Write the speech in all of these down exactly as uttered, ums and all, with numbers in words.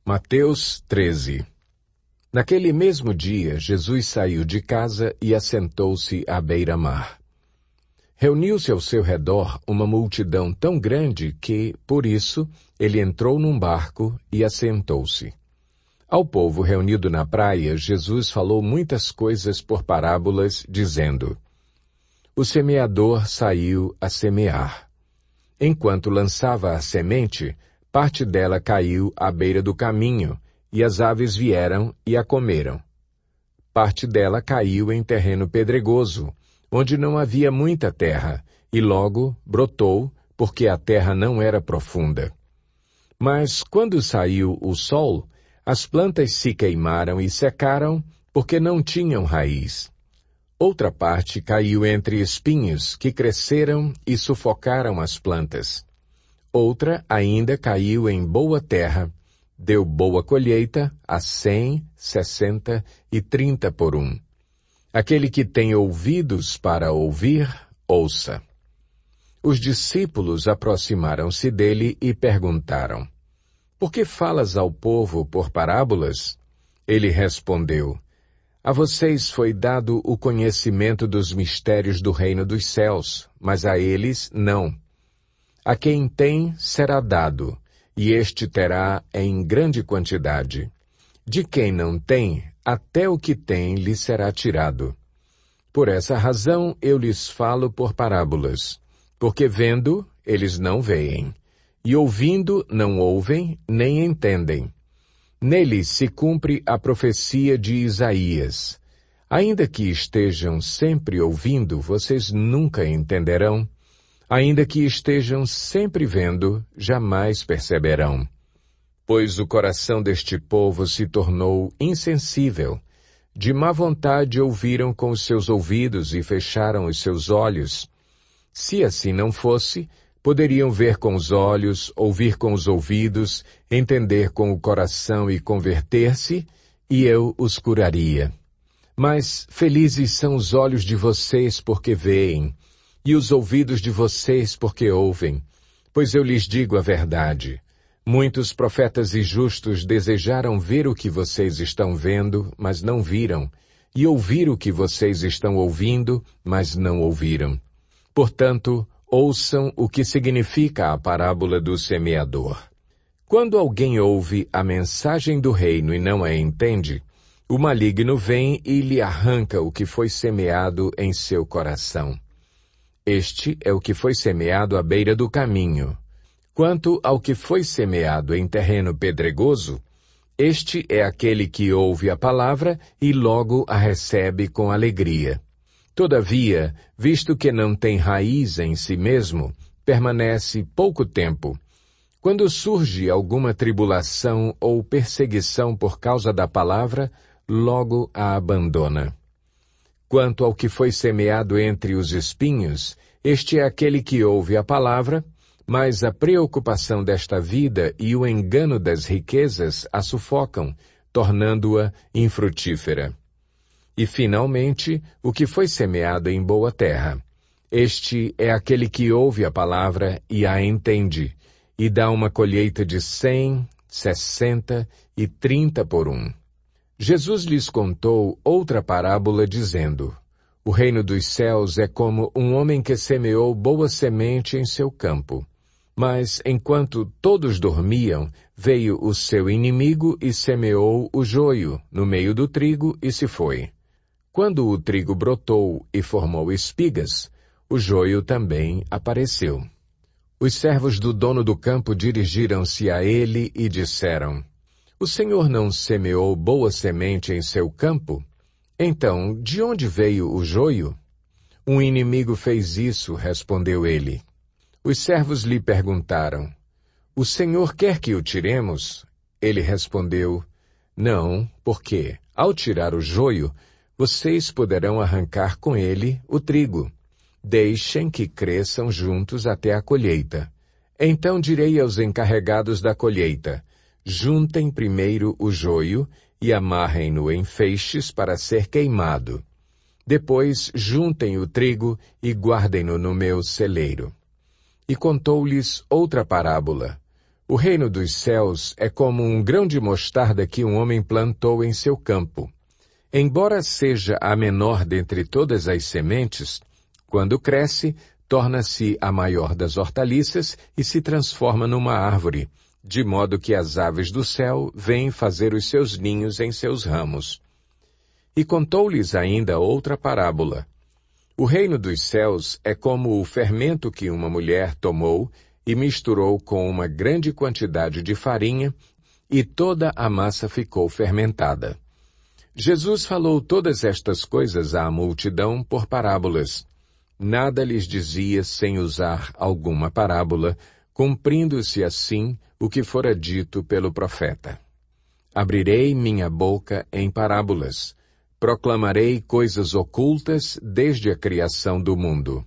Mateus treze. Naquele mesmo dia, Jesus saiu de casa e assentou-se à beira-mar. Reuniu-se ao seu redor uma multidão tão grande que, por isso, ele entrou num barco e assentou-se. Ao povo reunido na praia, Jesus falou muitas coisas por parábolas, dizendo: O semeador saiu a semear. Enquanto lançava a semente, parte dela caiu à beira do caminho, e as aves vieram e a comeram. Parte dela caiu em terreno pedregoso, onde não havia muita terra, e logo brotou, porque a terra não era profunda. Mas quando saiu o sol, as plantas se queimaram e secaram, porque não tinham raiz. Outra parte caiu entre espinhos, que cresceram e sufocaram as plantas. Outra ainda caiu em boa terra, deu boa colheita a cem, sessenta e trinta por um. Aquele que tem ouvidos para ouvir, ouça. Os discípulos aproximaram-se dele e perguntaram: Por que falas ao povo por parábolas? Ele respondeu: A vocês foi dado o conhecimento dos mistérios do reino dos céus, mas a eles não. A quem tem, será dado, e este terá em grande quantidade. De quem não tem, até o que tem lhe será tirado. Por essa razão eu lhes falo por parábolas, porque vendo, eles não veem, e ouvindo, não ouvem, nem entendem. Neles se cumpre a profecia de Isaías. Ainda que estejam sempre ouvindo, vocês nunca entenderão. Ainda que estejam sempre vendo, jamais perceberão. Pois o coração deste povo se tornou insensível. De má vontade ouviram com os seus ouvidos e fecharam os seus olhos. Se assim não fosse, poderiam ver com os olhos, ouvir com os ouvidos, entender com o coração e converter-se, e eu os curaria. Mas felizes são os olhos de vocês porque veem, e os ouvidos de vocês porque ouvem, pois eu lhes digo a verdade. Muitos profetas e justos desejaram ver o que vocês estão vendo, mas não viram, e ouvir o que vocês estão ouvindo, mas não ouviram. Portanto, ouçam o que significa a parábola do semeador. Quando alguém ouve a mensagem do reino e não a entende, o maligno vem e lhe arranca o que foi semeado em seu coração. Este é o que foi semeado à beira do caminho. Quanto ao que foi semeado em terreno pedregoso, este é aquele que ouve a palavra e logo a recebe com alegria. Todavia, visto que não tem raiz em si mesmo, permanece pouco tempo. Quando surge alguma tribulação ou perseguição por causa da palavra, logo a abandona. Quanto ao que foi semeado entre os espinhos, este é aquele que ouve a palavra, mas a preocupação desta vida e o engano das riquezas a sufocam, tornando-a infrutífera. E, finalmente, o que foi semeado em boa terra. Este é aquele que ouve a palavra e a entende, e dá uma colheita de cem, sessenta e trinta por um. Jesus lhes contou outra parábola dizendo: O reino dos céus é como um homem que semeou boa semente em seu campo. Mas, enquanto todos dormiam, veio o seu inimigo e semeou o joio no meio do trigo e se foi. Quando o trigo brotou e formou espigas, o joio também apareceu. Os servos do dono do campo dirigiram-se a ele e disseram: O senhor não semeou boa semente em seu campo? Então, de onde veio o joio? Um inimigo fez isso, respondeu ele. Os servos lhe perguntaram: O senhor quer que o tiremos? Ele respondeu: Não, porque, ao tirar o joio, vocês poderão arrancar com ele o trigo. Deixem que cresçam juntos até a colheita. Então direi aos encarregados da colheita: Juntem primeiro o joio e amarrem-no em feixes para ser queimado. Depois juntem o trigo e guardem-no no meu celeiro. E contou-lhes outra parábola. O reino dos céus é como um grão de mostarda que um homem plantou em seu campo. Embora seja a menor dentre todas as sementes, quando cresce, torna-se a maior das hortaliças e se transforma numa árvore, de modo que as aves do céu vêm fazer os seus ninhos em seus ramos. E contou-lhes ainda outra parábola. O reino dos céus é como o fermento que uma mulher tomou e misturou com uma grande quantidade de farinha, e toda a massa ficou fermentada. Jesus falou todas estas coisas à multidão por parábolas. Nada lhes dizia sem usar alguma parábola, cumprindo-se assim o que fora dito pelo profeta. Abrirei minha boca em parábolas. Proclamarei coisas ocultas desde a criação do mundo.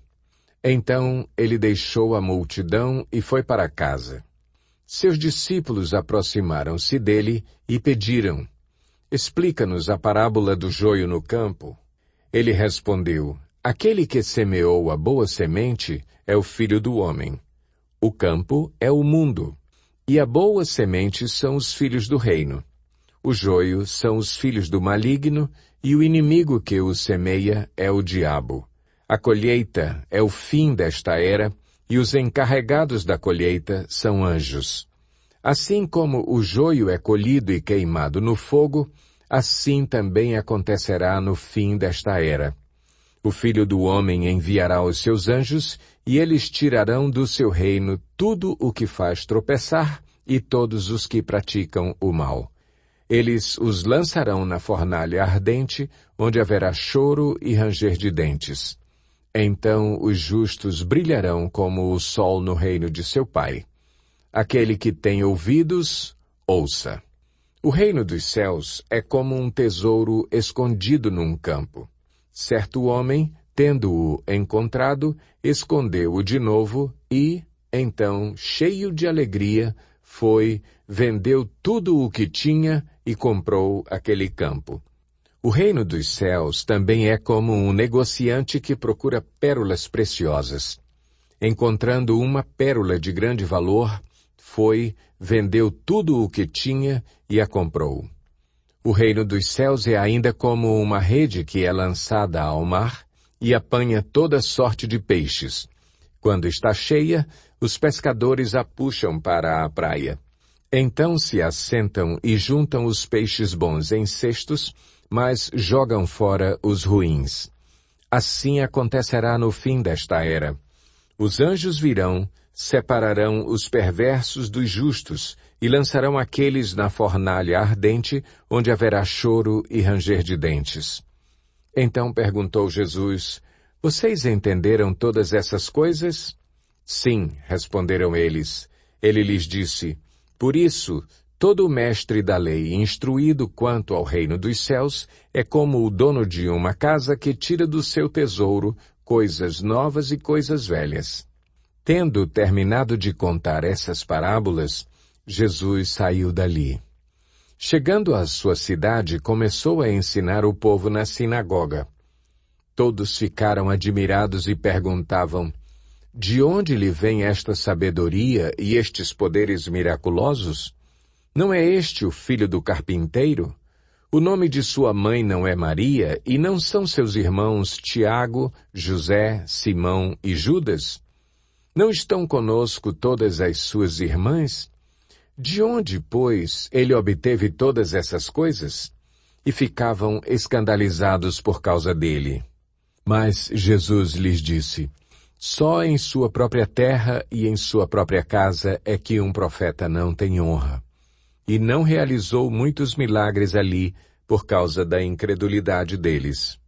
Então ele deixou a multidão e foi para casa. Seus discípulos aproximaram-se dele e pediram: explica-nos a parábola do joio no campo. Ele respondeu: aquele que semeou a boa semente é o Filho do Homem. O campo é o mundo, e a boa semente são os filhos do reino. O joio são os filhos do maligno, e o inimigo que o semeia é o diabo. A colheita é o fim desta era, e os encarregados da colheita são anjos. Assim como o joio é colhido e queimado no fogo, assim também acontecerá no fim desta era. O Filho do Homem enviará os seus anjos, e eles tirarão do seu reino tudo o que faz tropeçar e todos os que praticam o mal. Eles os lançarão na fornalha ardente, onde haverá choro e ranger de dentes. Então os justos brilharão como o sol no reino de seu Pai. Aquele que tem ouvidos, ouça. O reino dos céus é como um tesouro escondido num campo. Certo homem, tendo-o encontrado, escondeu-o de novo e, então, cheio de alegria, foi, vendeu tudo o que tinha e comprou aquele campo. O reino dos céus também é como um negociante que procura pérolas preciosas. Encontrando uma pérola de grande valor, foi, vendeu tudo o que tinha e a comprou. O reino dos céus é ainda como uma rede que é lançada ao mar e apanha toda sorte de peixes. Quando está cheia, os pescadores a puxam para a praia. Então se assentam e juntam os peixes bons em cestos, mas jogam fora os ruins. Assim acontecerá no fim desta era. Os anjos virão, separarão os perversos dos justos e lançarão aqueles na fornalha ardente, onde haverá choro e ranger de dentes. Então perguntou Jesus: vocês entenderam todas essas coisas? Sim, responderam eles. Ele lhes disse: por isso, todo mestre da lei instruído quanto ao reino dos céus é como o dono de uma casa que tira do seu tesouro coisas novas e coisas velhas. Tendo terminado de contar essas parábolas, Jesus saiu dali. Chegando à sua cidade, começou a ensinar o povo na sinagoga. Todos ficaram admirados e perguntavam: de onde lhe vem esta sabedoria e estes poderes miraculosos? Não é este o filho do carpinteiro? O nome de sua mãe não é Maria, e não são seus irmãos Tiago, José, Simão e Judas? Não estão conosco todas as suas irmãs? De onde, pois, ele obteve todas essas coisas? E ficavam escandalizados por causa dele. Mas Jesus lhes disse: só em sua própria terra e em sua própria casa é que um profeta não tem honra. E não realizou muitos milagres ali por causa da incredulidade deles.